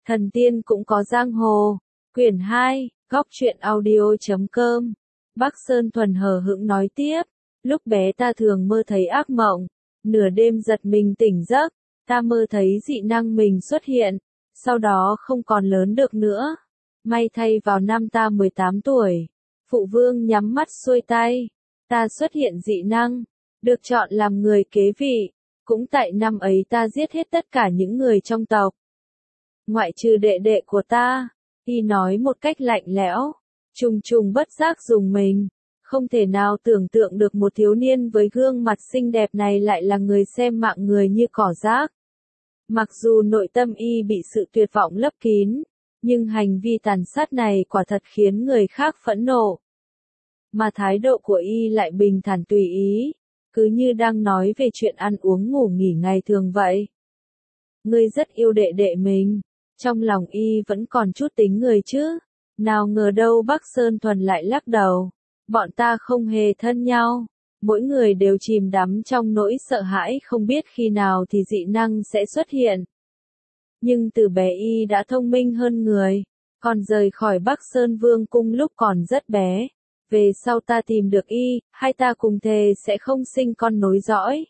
Thần tiên cũng có giang hồ. Quyển 2, góc truyện audio.com. Bắc Sơn Thuần hờ hững nói tiếp, lúc bé ta thường mơ thấy ác mộng, nửa đêm giật mình tỉnh giấc, ta mơ thấy dị năng mình xuất hiện, sau đó không còn lớn được nữa. May thay vào năm ta 18 tuổi, phụ vương nhắm mắt xuôi tay, ta xuất hiện dị năng, được chọn làm người kế vị, cũng tại năm ấy ta giết hết tất cả những người trong tộc. Ngoại trừ đệ đệ của ta, y nói một cách lạnh lẽo, trùng trùng bất giác dùng mình, không thể nào tưởng tượng được một thiếu niên với gương mặt xinh đẹp này lại là người xem mạng người như cỏ rác. Mặc dù nội tâm y bị sự tuyệt vọng lấp kín, nhưng hành vi tàn sát này quả thật khiến người khác phẫn nộ. Mà thái độ của y lại bình thản tùy ý, cứ như đang nói về chuyện ăn uống ngủ nghỉ ngày thường vậy. Ngươi rất yêu đệ đệ mình, trong lòng y vẫn còn chút tính người chứ, nào ngờ đâu Bắc Sơn Thuần lại lắc đầu, bọn ta không hề thân nhau, mỗi người đều chìm đắm trong nỗi sợ hãi không biết khi nào thì dị năng sẽ xuất hiện. Nhưng từ bé y đã thông minh hơn người, còn rời khỏi Bắc Sơn Vương cung lúc còn rất bé. Về sau ta tìm được y, hai ta cùng thề sẽ không sinh con nối dõi.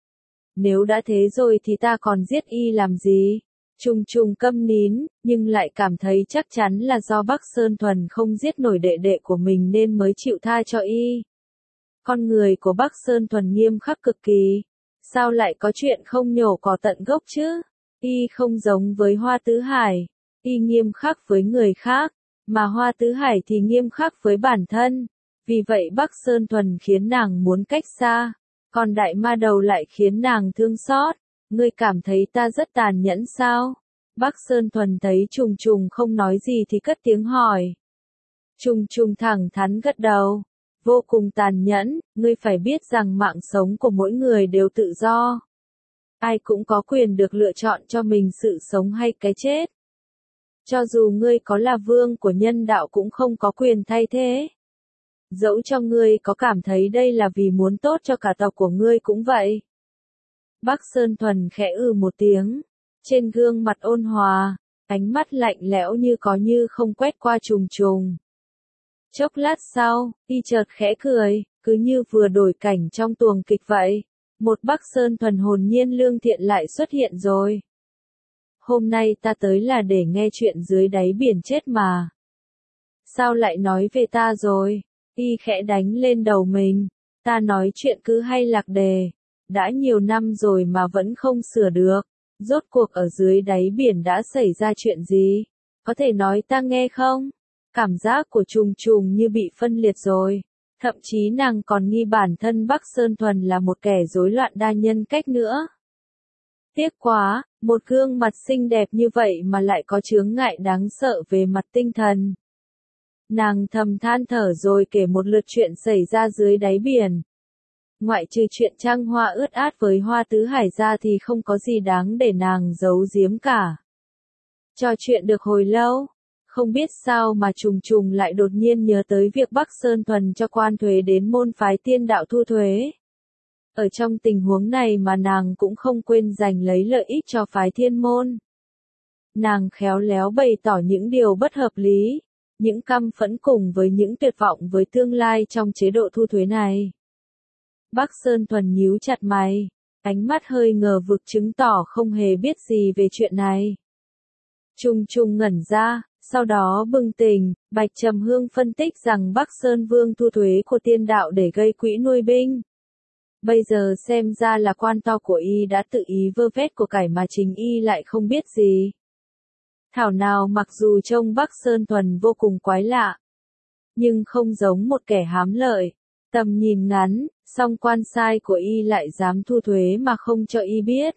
Nếu đã thế rồi thì ta còn giết y làm gì? Trùng trùng câm nín, nhưng lại cảm thấy chắc chắn là do Bắc Sơn Thuần không giết nổi đệ đệ của mình nên mới chịu tha cho y. Con người của Bắc Sơn Thuần nghiêm khắc cực kỳ. Sao lại có chuyện không nhổ cỏ tận gốc chứ? Y không giống với Hoa Tứ Hải. Y nghiêm khắc với người khác, mà Hoa Tứ Hải thì nghiêm khắc với bản thân. Vì vậy Bắc Sơn Thuần khiến nàng muốn cách xa, còn Đại Ma Đầu lại khiến nàng thương xót. Ngươi cảm thấy ta rất tàn nhẫn sao? Bắc Sơn Thuần thấy Trùng Trùng không nói gì thì cất tiếng hỏi. Trùng Trùng thẳng thắn gật đầu. Vô cùng tàn nhẫn, ngươi phải biết rằng mạng sống của mỗi người đều tự do. Ai cũng có quyền được lựa chọn cho mình sự sống hay cái chết. Cho dù ngươi có là vương của nhân đạo cũng không có quyền thay thế. Dẫu cho ngươi có cảm thấy đây là vì muốn tốt cho cả tộc của ngươi cũng vậy. Bắc Sơn Thuần khẽ một tiếng, trên gương mặt ôn hòa, ánh mắt lạnh lẽo như có như không quét qua Trùng Trùng. Chốc lát sau, y chợt khẽ cười, cứ như vừa đổi cảnh trong tuồng kịch vậy. Một Bắc Sơn Thuần hồn nhiên lương thiện lại xuất hiện rồi. Hôm nay ta tới là để nghe chuyện dưới đáy biển chết mà. Sao lại nói về ta rồi? Y khẽ đánh lên đầu mình. Ta nói chuyện cứ hay lạc đề. Đã nhiều năm rồi mà vẫn không sửa được. Rốt cuộc ở dưới đáy biển đã xảy ra chuyện gì? Có thể nói ta nghe không? Cảm giác của Trùng Trùng như bị phân liệt rồi. Thậm chí nàng còn nghi bản thân Bắc Sơn Thuần là một kẻ rối loạn đa nhân cách nữa. Tiếc quá, một gương mặt xinh đẹp như vậy mà lại có chướng ngại đáng sợ về mặt tinh thần. Nàng thầm than thở rồi kể một lượt chuyện xảy ra dưới đáy biển. Ngoại trừ chuyện trăng hoa ướt át với Hoa Tứ Hải ra thì không có gì đáng để nàng giấu giếm cả. Trò chuyện được hồi lâu, không biết sao mà Trùng Trùng lại đột nhiên nhớ tới việc Bắc Sơn Thuần cho quan thuế đến môn phái tiên đạo thu thuế. Ở trong tình huống này mà nàng cũng không quên giành lấy lợi ích cho phái thiên môn. Nàng khéo léo bày tỏ những điều bất hợp lý, những căm phẫn cùng với những tuyệt vọng với tương lai trong chế độ thu thuế này. Bắc Sơn Thuần nhíu chặt mày, ánh mắt hơi ngờ vực chứng tỏ không hề biết gì về chuyện này. Trùng Trùng ngẩn ra, sau đó bừng tỉnh, Bạch Trầm Hương phân tích rằng Bắc Sơn Vương thu thuế của tiên đạo để gây quỹ nuôi binh. Bây giờ xem ra là quan to của y đã tự ý vơ vét của cải mà chính y lại không biết gì. Thảo nào mặc dù trông Bắc Sơn Thuần vô cùng quái lạ, nhưng không giống một kẻ hám lợi, tầm nhìn ngắn, song quan sai của y lại dám thu thuế mà không cho y biết.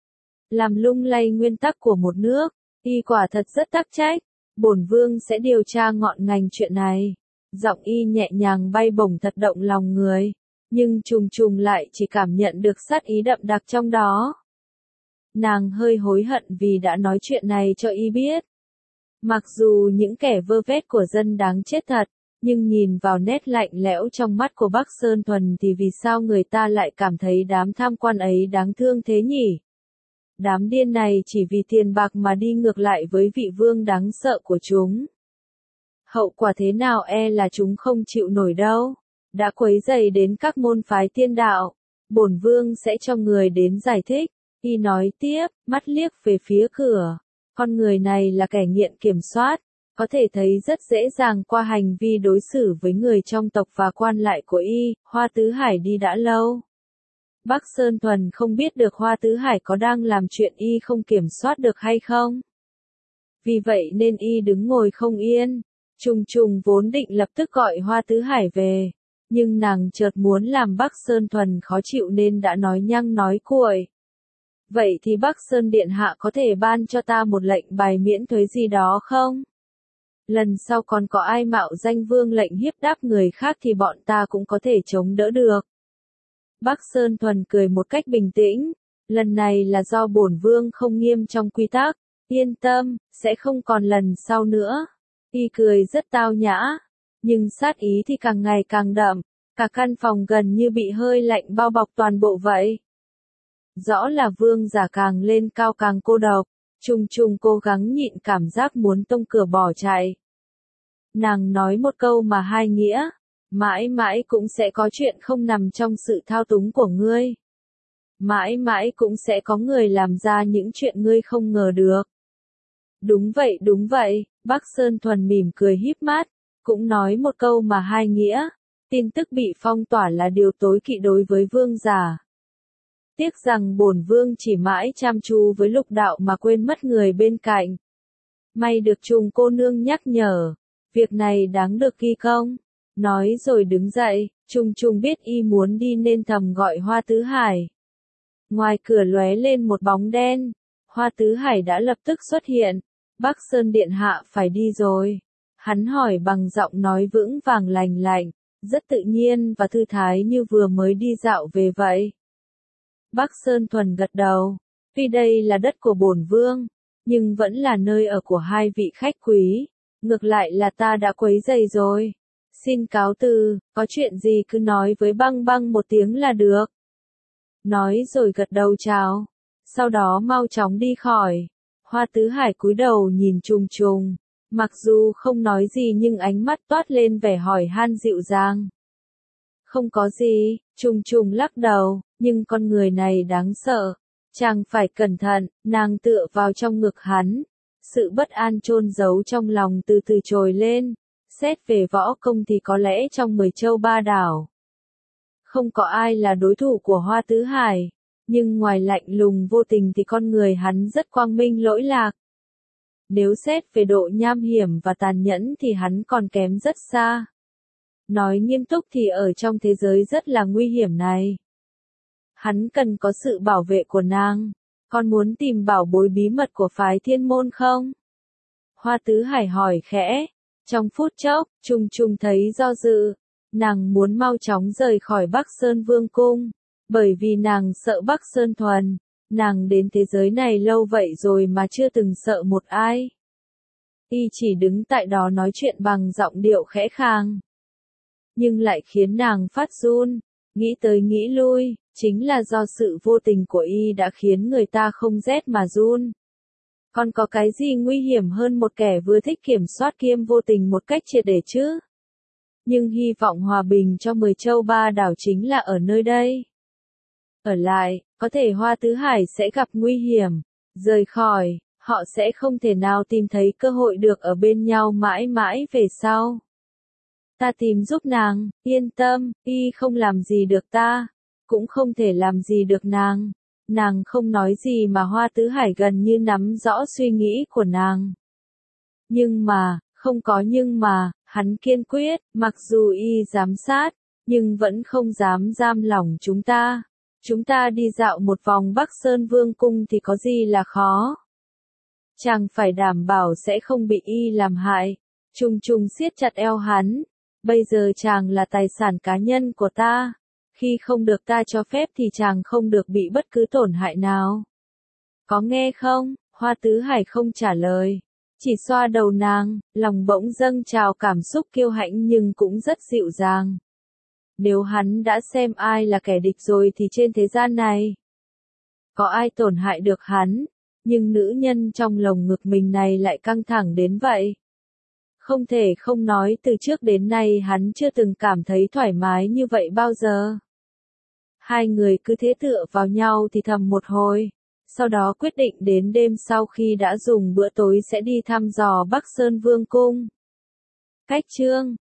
Làm lung lay nguyên tắc của một nước, y quả thật rất tắc trách, bổn vương sẽ điều tra ngọn ngành chuyện này. Giọng y nhẹ nhàng bay bổng thật động lòng người, nhưng Trùng Trùng lại chỉ cảm nhận được sát ý đậm đặc trong đó. Nàng hơi hối hận vì đã nói chuyện này cho y biết. Mặc dù những kẻ vơ vét của dân đáng chết thật, nhưng nhìn vào nét lạnh lẽo trong mắt của Bắc Sơn Thuần thì vì sao người ta lại cảm thấy đám tham quan ấy đáng thương thế nhỉ? Đám điên này chỉ vì tiền bạc mà đi ngược lại với vị vương đáng sợ của chúng. Hậu quả thế nào e là chúng không chịu nổi đâu. Đã quấy rầy đến các môn phái tiên đạo, bổn vương sẽ cho người đến giải thích. Y nói tiếp, mắt liếc về phía cửa. Con người này là kẻ nghiện kiểm soát, có thể thấy rất dễ dàng qua hành vi đối xử với người trong tộc và quan lại của Y. Hoa Tứ Hải đi đã lâu. Bắc Sơn Thuần không biết được Hoa Tứ Hải có đang làm chuyện Y không kiểm soát được hay không. Vì vậy nên Y đứng ngồi không yên. Trùng Trùng vốn định lập tức gọi Hoa Tứ Hải về, nhưng nàng chợt muốn làm Bắc Sơn Thuần khó chịu nên đã nói nhăng nói cuội. Vậy thì Bắc Sơn Điện Hạ có thể ban cho ta một lệnh bài miễn thuế gì đó không? Lần sau còn có ai mạo danh vương lệnh hiếp đáp người khác thì bọn ta cũng có thể chống đỡ được. Bắc Sơn Thuần cười một cách bình tĩnh, lần này là do bổn vương không nghiêm trong quy tắc, yên tâm, sẽ không còn lần sau nữa. Y cười rất tao nhã, nhưng sát ý thì càng ngày càng đậm, cả căn phòng gần như bị hơi lạnh bao bọc toàn bộ vậy. Rõ là vương giả càng lên cao càng cô độc, Trùng Trùng cố gắng nhịn cảm giác muốn tông cửa bỏ chạy. Nàng nói một câu mà hai nghĩa, mãi mãi cũng sẽ có chuyện không nằm trong sự thao túng của ngươi. Mãi mãi cũng sẽ có người làm ra những chuyện ngươi không ngờ được. Đúng vậy, Bắc Sơn Thuần mỉm cười híp mắt, cũng nói một câu mà hai nghĩa, tin tức bị phong tỏa là điều tối kỵ đối với vương giả. Tiếc rằng bổn vương chỉ mãi chăm chú với lục đạo mà quên mất người bên cạnh. May được Trùng cô nương nhắc nhở, việc này đáng được ghi công. Nói rồi đứng dậy, Trùng Trùng biết Y muốn đi nên thầm gọi Hoa Tứ Hải. Ngoài cửa lóe lên một bóng đen, Hoa Tứ Hải đã lập tức xuất hiện. Bắc Sơn Điện Hạ phải đi rồi. Hắn hỏi bằng giọng nói vững vàng lành lạnh, rất tự nhiên và thư thái như vừa mới đi dạo về vậy. Bắc Sơn Thuần gật đầu, tuy đây là đất của bổn vương, nhưng vẫn là nơi ở của hai vị khách quý, ngược lại là ta đã quấy rầy rồi. Xin cáo từ, có chuyện gì cứ nói với Băng Băng một tiếng là được. Nói rồi gật đầu chào, sau đó mau chóng đi khỏi. Hoa Tứ Hải cúi đầu nhìn Trùng Trùng, mặc dù không nói gì nhưng ánh mắt toát lên vẻ hỏi han dịu dàng. Không có gì, Trùng Trùng lắc đầu, nhưng con người này đáng sợ. Chàng phải cẩn thận, nàng tựa vào trong ngực hắn. Sự bất an chôn giấu trong lòng từ từ trồi lên. Xét về võ công thì có lẽ trong 10 châu ba đảo, không có ai là đối thủ của Hoa Tứ Hải. Nhưng ngoài lạnh lùng vô tình thì con người hắn rất quang minh lỗi lạc. Nếu xét về độ nham hiểm và tàn nhẫn thì hắn còn kém rất xa. Nói nghiêm túc thì ở trong thế giới rất là nguy hiểm này, hắn cần có sự bảo vệ của nàng. Con muốn tìm bảo bối bí mật của phái Thiên Môn không? Hoa Tứ Hải hỏi khẽ. Trong phút chốc, Trùng Trùng thấy do dự. Nàng muốn mau chóng rời khỏi Bắc Sơn Vương Cung, bởi vì nàng sợ Bắc Sơn Thuần. Nàng đến thế giới này lâu vậy rồi mà chưa từng sợ một ai. Y chỉ đứng tại đó nói chuyện bằng giọng điệu khẽ khàng, nhưng lại khiến nàng phát run. Nghĩ tới nghĩ lui, chính là do sự vô tình của Y đã khiến người ta không rét mà run. Còn có cái gì nguy hiểm hơn một kẻ vừa thích kiểm soát kiêm vô tình một cách triệt để chứ? Nhưng hy vọng hòa bình cho 10 châu ba đảo chính là ở nơi đây. Ở lại, có thể Hoa Tứ Hải sẽ gặp nguy hiểm. Rời khỏi, họ sẽ không thể nào tìm thấy cơ hội được ở bên nhau mãi mãi về sau. Ta tìm giúp nàng, yên tâm, Y không làm gì được ta, cũng không thể làm gì được nàng. Nàng không nói gì mà Hoa Tứ Hải gần như nắm rõ suy nghĩ của nàng. Nhưng mà, không có nhưng mà, hắn kiên quyết, mặc dù Y giám sát, nhưng vẫn không dám giam lỏng chúng ta. Chúng ta đi dạo một vòng Bắc Sơn Vương Cung thì có gì là khó. Chàng phải đảm bảo sẽ không bị Y làm hại. Trùng Trùng siết chặt eo hắn. Bây giờ chàng là tài sản cá nhân của ta. Khi không được ta cho phép thì chàng không được bị bất cứ tổn hại nào. Có nghe không? Hoa Tứ Hải không trả lời, chỉ xoa đầu nàng, lòng bỗng dâng trào cảm xúc kiêu hãnh nhưng cũng rất dịu dàng. Nếu hắn đã xem ai là kẻ địch rồi thì trên thế gian này, có ai tổn hại được hắn, nhưng nữ nhân trong lồng ngực mình này lại căng thẳng đến vậy. Không thể không nói từ trước đến nay hắn chưa từng cảm thấy thoải mái như vậy bao giờ. Hai người cứ thế tựa vào nhau thì thầm một hồi, sau đó quyết định đến đêm sau khi đã dùng bữa tối sẽ đi thăm dò Bắc Sơn Vương cung. Cách chương